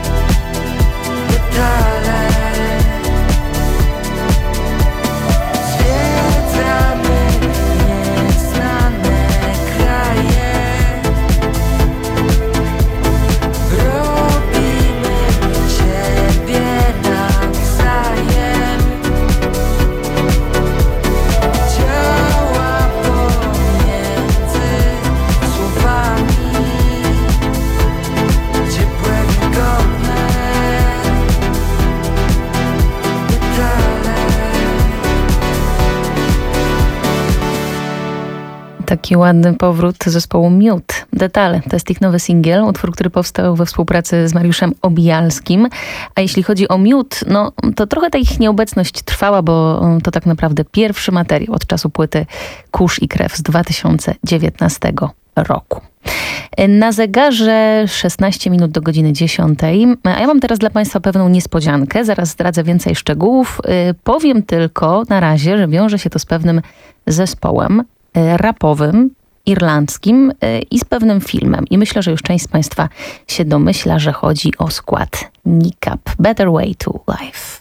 Jaki ładny powrót zespołu Mute. Detale to jest ich nowy singiel, utwór, który powstał we współpracy z Mariuszem Obijalskim. A jeśli chodzi o Mute, no to trochę ta ich nieobecność trwała, bo to tak naprawdę pierwszy materiał od czasu płyty Kurz i Krew z 2019 roku. Na zegarze 16 minut do godziny 10. A ja mam teraz dla Państwa pewną niespodziankę. Zaraz zdradzę więcej szczegółów. Powiem tylko na razie, że wiąże się to z pewnym zespołem rapowym, irlandzkim i z pewnym filmem. I myślę, że już część z Państwa się domyśla, że chodzi o skład Nikap. Better Way to Life.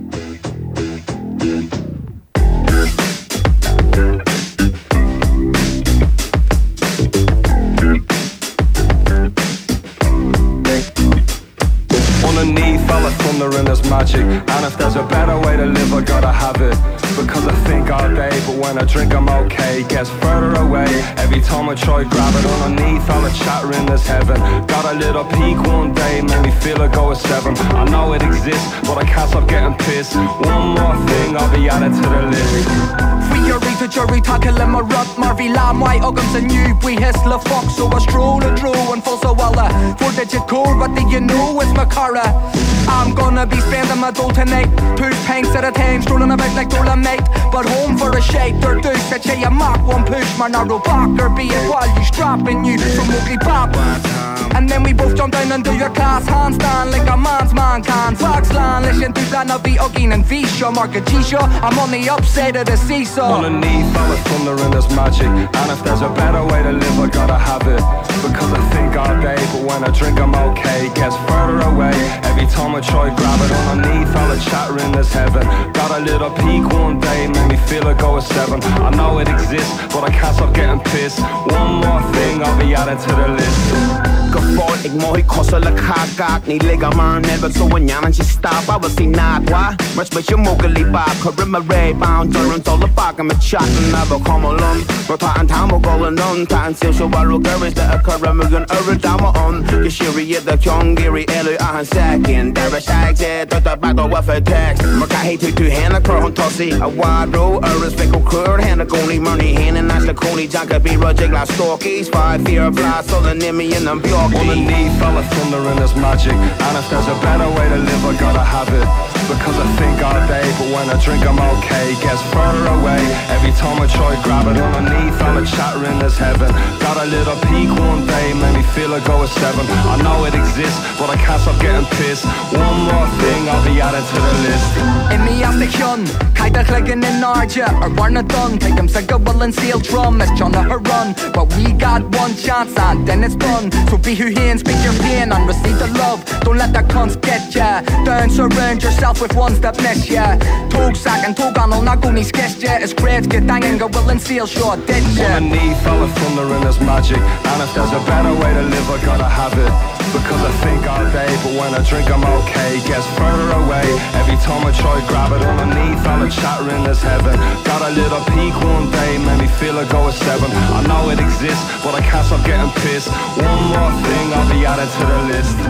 Underneath all the thunder and there's magic. And if there's a better way to live, I gotta have it. Because I think all day, but when I drink I'm okay. Gets further away, every time I try grab it. Underneath all the chattering there's heaven. Got a little peak one day, made me feel I go at 7. I know it exists, but I can't stop getting pissed. One more thing, I'll be added to the list. Free your read the jury, tackle him a rut. Marvy Lam, white Uggams and you, we hissle fuck. So I stroll a drew and full so well. 4-digit code, what do you know? It's my cara. I'm gonna be spending my dough tonight. 2 pints at a time, strolling about like Dolomite. But home for a shake, they're deuce. I tell you, mark one push, man, narrow back. Or be it while you strapping you from Ugly Pop. And then we both jump down and do your class handstand like a man's man can. Foxland, listen to that, I'll be Ugging and Visha. Mark a G-Show, I'm on the upside of the seesaw. Underneath all the thunder and there's magic. And if there's a better way to live, I gotta have it. Because I think all day, but when I drink I'm okay. Gets further away, every time I try grab it. Underneath all the chattering there's heaven. Got a little peak one day, made me feel I go at 7. I know it exists, but I can't stop getting pissed. One more thing, I'll be added to the list. Folk, ik mooi kossel, ik ga niet liggen maar never zo een jaar en je staat, I was zien naad, wa? Maar met je mogelijk baak, ik mijn ray bound, turn to the back, I'm a chat and never come along. But I and time will go on, time still so I look every day, I can't remember every time on. Je sherry the young Gary Ellie, I second, there is exit, dat de back door wat voor tekst. Maar ik heet tu handen kort tossie, a wide road, a respect of curd, handen koning money, handen als de koning, jank be rojig la stalkies, 5 year fly, so the name in them Underneath all the thunder and there's magic. And if there's a better way to live, I gotta have it. Because I think all day, but when I drink I'm okay. Gets further away, every time I try grab it. Underneath all the chattering there's heaven. Got a little peak one day, made me feel I go at 7. I know it exists, but I can't stop getting pissed. One more thing, I'll be added to the list. In the afternoon, kinda clicking in Arja or Warner Dunn. Take him sick of will and seal drum, it's John her run. But we got one chance and then it's done. So be who he and speak your pain and receive the love. Don't let the cunts get ya. Don't surround yourself with ones that miss ya. Tog sack and tog on all not gonna sketch ya. It's great, get danging, go will and seal short, dead ya. Underneath all the thunder and there's magic. And if there's a better way to live, I gotta have it. Because I think all day, but when I drink I'm okay. Gets further away, every time I try grab it. Underneath all the chattering there's heaven. Got a little peak one day, made me feel I go at 7. I know it exists, but I can't stop getting pissed. One more thing, I'll be added to the list.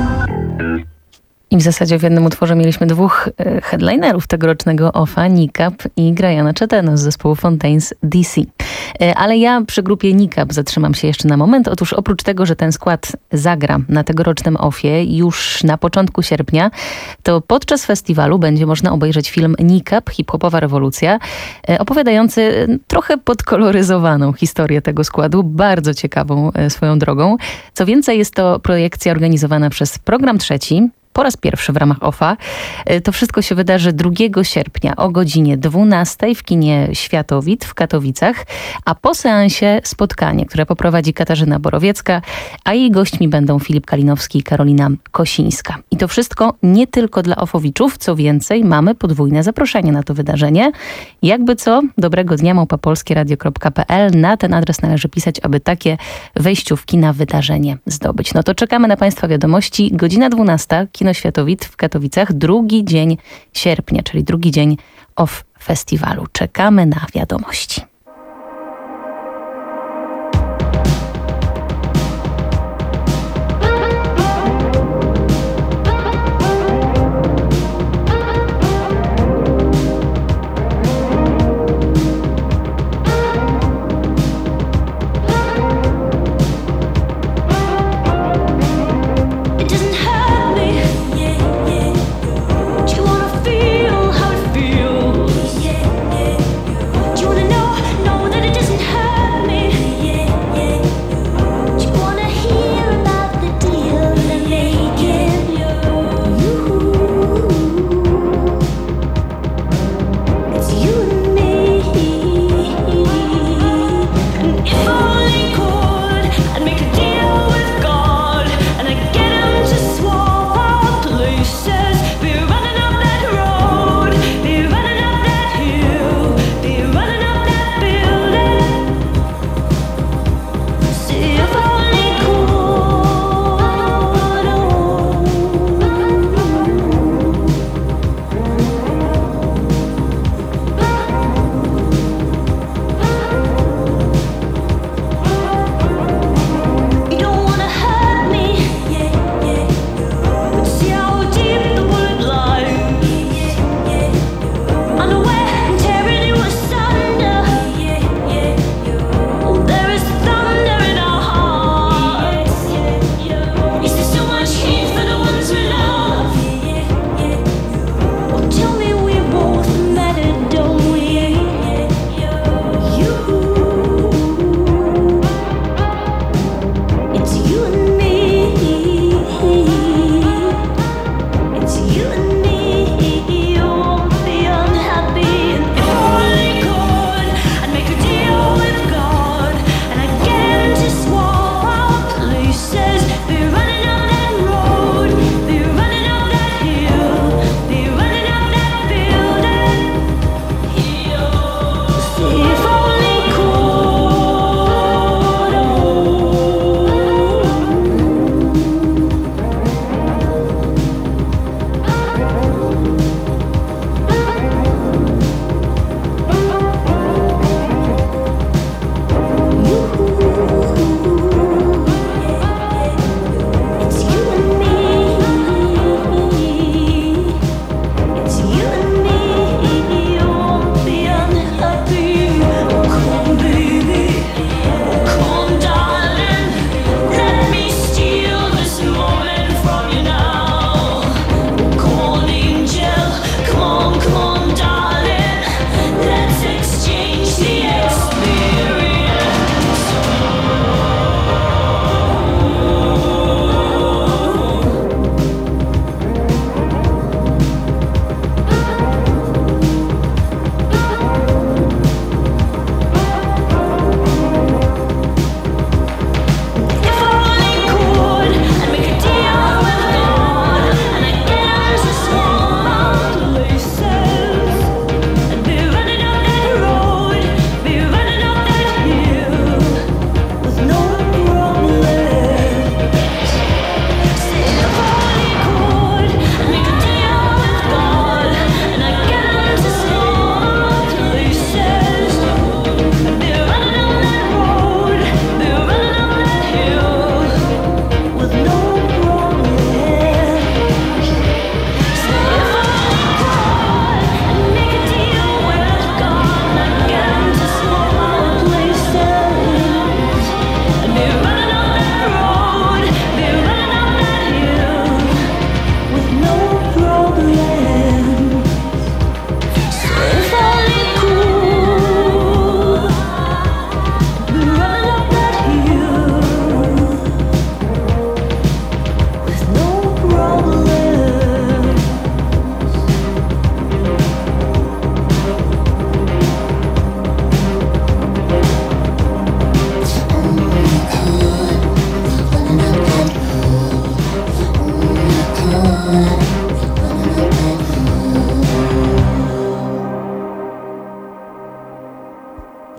I w zasadzie w jednym utworze mieliśmy 2 headlinerów tegorocznego OFA, Nikap i Grajana Czeteno z zespołu Fontaines DC. Ale ja przy grupie Nikap zatrzymam się jeszcze na moment. Otóż oprócz tego, że ten skład zagra na tegorocznym OFie już na początku sierpnia, to podczas festiwalu będzie można obejrzeć film Nikap, hip-hopowa rewolucja, opowiadający trochę podkoloryzowaną historię tego składu, bardzo ciekawą swoją drogą. Co więcej, jest to projekcja organizowana przez Program Trzeci, po raz pierwszy w ramach OFA. To wszystko się wydarzy 2 sierpnia o godzinie 12 w kinie Światowit w Katowicach, a po seansie spotkanie, które poprowadzi Katarzyna Borowiecka, a jej gośćmi będą Filip Kalinowski i Karolina Kosińska. I to wszystko nie tylko dla ofowiczów, co więcej, mamy podwójne zaproszenie na to wydarzenie. Jakby co, dobrego dnia @polskieradio.pl. Na ten adres należy pisać, aby takie wejściówki na wydarzenie zdobyć. No to czekamy na Państwa wiadomości. Godzina 12, Kino Światowit w Katowicach, 2 dzień sierpnia, czyli 2 dzień OFF festiwalu. Czekamy na wiadomości.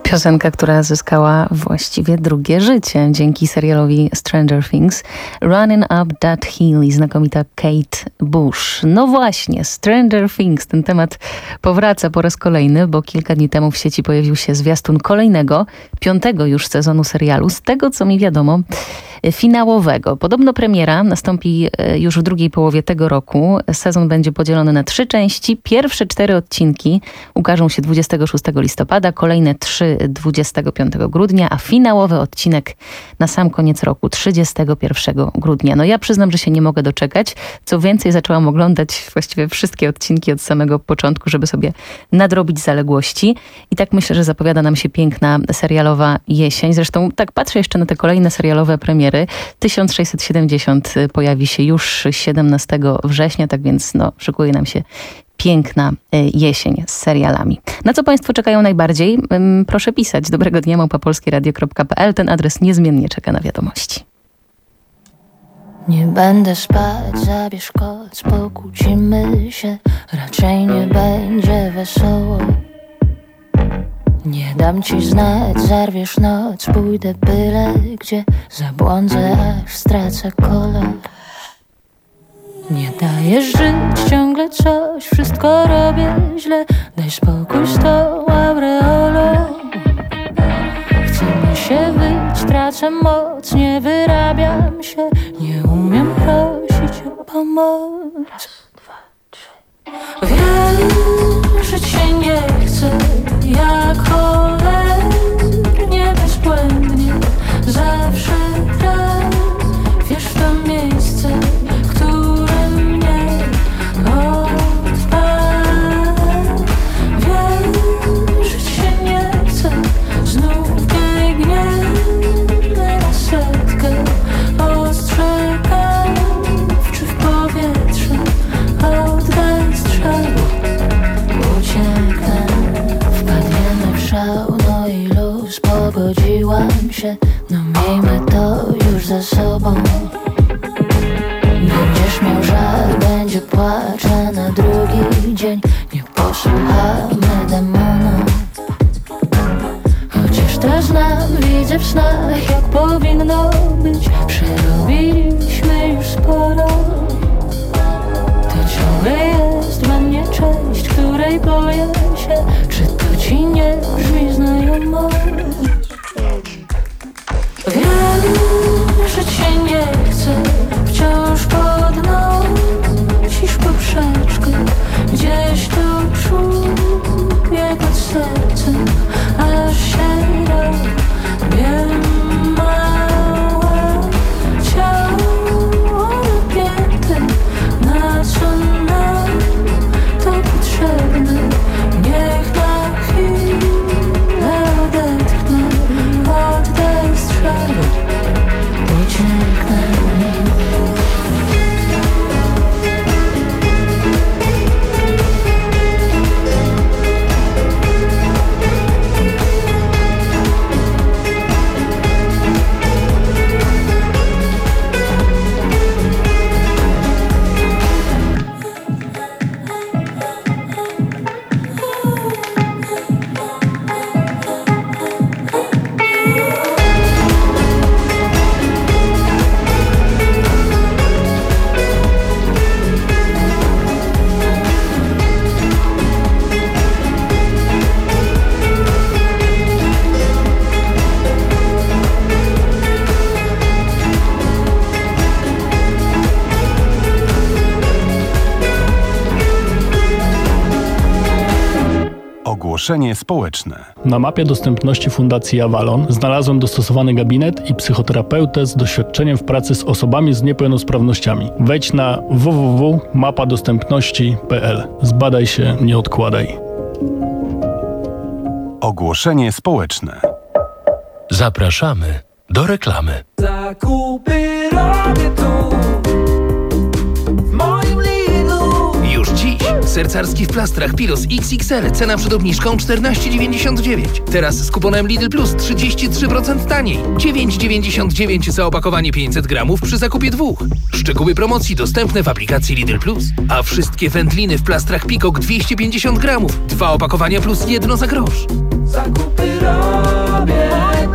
Piosenka, która zyskała właściwie drugie życie dzięki serialowi Stranger Things. Running Up That Hill i znakomita Kate Bush. No właśnie, Stranger Things. Ten temat powraca po raz kolejny, bo kilka dni temu w sieci pojawił się zwiastun kolejnego, 5. już sezonu serialu. Z tego, co mi wiadomo, finałowego. Podobno premiera nastąpi już w drugiej połowie tego roku. Sezon będzie podzielony na 3 części. Pierwsze 4 odcinki ukażą się 26 listopada, kolejne 3 25 grudnia, a finałowy odcinek na sam koniec roku, 31 grudnia. No ja przyznam, że się nie mogę doczekać. Co więcej, zaczęłam oglądać właściwie wszystkie odcinki od samego początku, żeby sobie nadrobić zaległości. I tak myślę, że zapowiada nam się piękna serialowa jesień. Zresztą tak patrzę jeszcze na te kolejne serialowe premiery. 1670 pojawi się już 17 września, tak więc szykuje nam się piękna jesień z serialami. Na co Państwo czekają najbardziej? Proszę pisać dobregodnia@polskieradio.pl. Ten adres niezmiennie czeka na wiadomości. Nie będę spać, zabierz koc, pokłócimy się, raczej nie będzie wesoło. Nie dam ci znać, zarwiesz noc, pójdę byle gdzie, zabłądzę aż stracę kolor. Nie dajesz żyć, ciągle coś, wszystko robię źle, daj spokój z tą aureolą. Chce mi się wyć, tracę moc, nie wyrabiam się, nie umiem prosić o pomoc. Wierzyć się nie chcę, jak cholernie bezbłędnie, zawsze trafisz w to miejsce, które mnie odpala. Wierzyć się nie chcę, znów biegniemy na setkę, ostrzegawczy w powietrze, oddaj strzał. Ucieknę, wpadniemy w szał, no i luz, pogodziłam się, no miejmy to już za sobą. Będziesz miał żal, będzie płacz, a na drugi dzień nie posłuchamy demona. Chociaż to znam, widzę w snach, jak powinno być, przerobiliśmy już sporo. To ciągle jest we mnie część, której boję się, czy to ci nie brzmi znajomo? Wierzyć się nie chcę, wciąż podnosisz poprzeczkę, gdzieś tu czuję pod sercem, aż się robię mała. Ciało napięte, na co nam to potrzebne, niech na chwilę odetchnę, oddaj strzał, ucieknę. Ogłoszenie społeczne. Na mapie dostępności Fundacji Avalon znalazłem dostosowany gabinet i psychoterapeutę z doświadczeniem w pracy z osobami z niepełnosprawnościami. Wejdź na www.mapadostępności.pl. Zbadaj się, nie odkładaj. Ogłoszenie społeczne. Zapraszamy do reklamy. Zakupy robię tu, w moim Lidlu. Już dziś Sercarski w plastrach Pilos XXL. Cena przed obniżką 14,99. Teraz z kuponem Lidl Plus 33% taniej. 9,99 za opakowanie 500 gramów przy zakupie 2. Szczegóły promocji dostępne w aplikacji Lidl Plus. A wszystkie wędliny w plastrach Pikok 250 gramów. 2 opakowania plus 1 za grosz. Zakupy robię.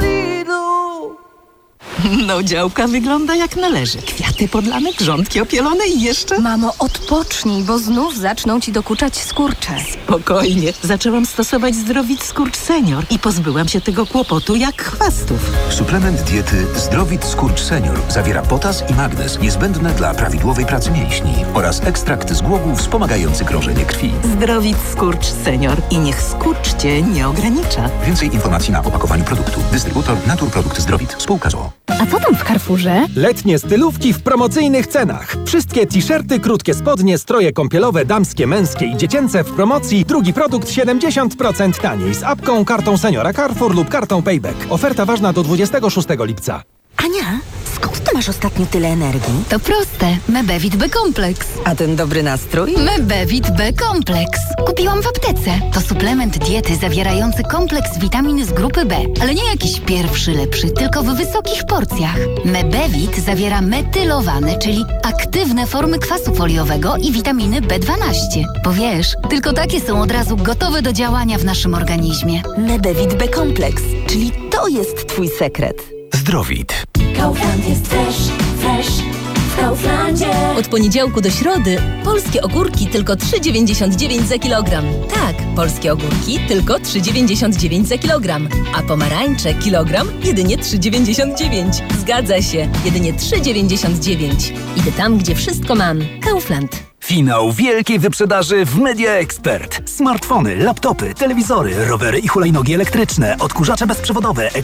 No, działka wygląda jak należy. Kwiaty podlane, grządki opielone i jeszcze... Mamo, odpocznij, bo znów zaczną ci dokuczać skurcze. Spokojnie. Zaczęłam stosować Zdrowit Skurcz Senior i pozbyłam się tego kłopotu jak chwastów. Suplement diety Zdrowit Skurcz Senior zawiera potas i magnez niezbędne dla prawidłowej pracy mięśni oraz ekstrakt z głogów wspomagający krążenie krwi. Zdrowit Skurcz Senior i niech skurcz cię nie ogranicza. Więcej informacji na opakowaniu produktu. Dystrybutor Naturprodukt Zdrowit. Spółka z o.o. A co tam w Carrefourze? Letnie stylówki w promocyjnych cenach. Wszystkie t-shirty, krótkie spodnie, stroje kąpielowe, damskie, męskie i dziecięce w promocji. Drugi produkt 70% taniej z apką, kartą seniora Carrefour lub kartą Payback. Oferta ważna do 26 lipca. Ania, skąd ty masz ostatnio tyle energii? To proste. Mebevit B-Kompleks. A ten dobry nastrój? Mebevit B-Kompleks. Kupiłam w aptece. To suplement diety zawierający kompleks witamin z grupy B. Ale nie jakiś pierwszy lepszy, tylko w wysokich porcjach. Mebevit zawiera metylowane, czyli aktywne formy kwasu foliowego i witaminy B12. Bo wiesz, tylko takie są od razu gotowe do działania w naszym organizmie. Mebevit B-Kompleks, czyli to jest twój sekret. Zdrowit. Kaufland jest fresh w Kauflandzie. Od poniedziałku do środy polskie ogórki tylko 3,99 za kilogram. Tak, polskie ogórki tylko 3,99 za kilogram. A pomarańcze kilogram jedynie 3,99. Zgadza się, jedynie 3,99. Idę tam, gdzie wszystko mam. Kaufland. Finał wielkiej wyprzedaży w Media Expert. Smartfony, laptopy, telewizory, rowery i hulajnogi elektryczne, odkurzacze bezprzewodowe,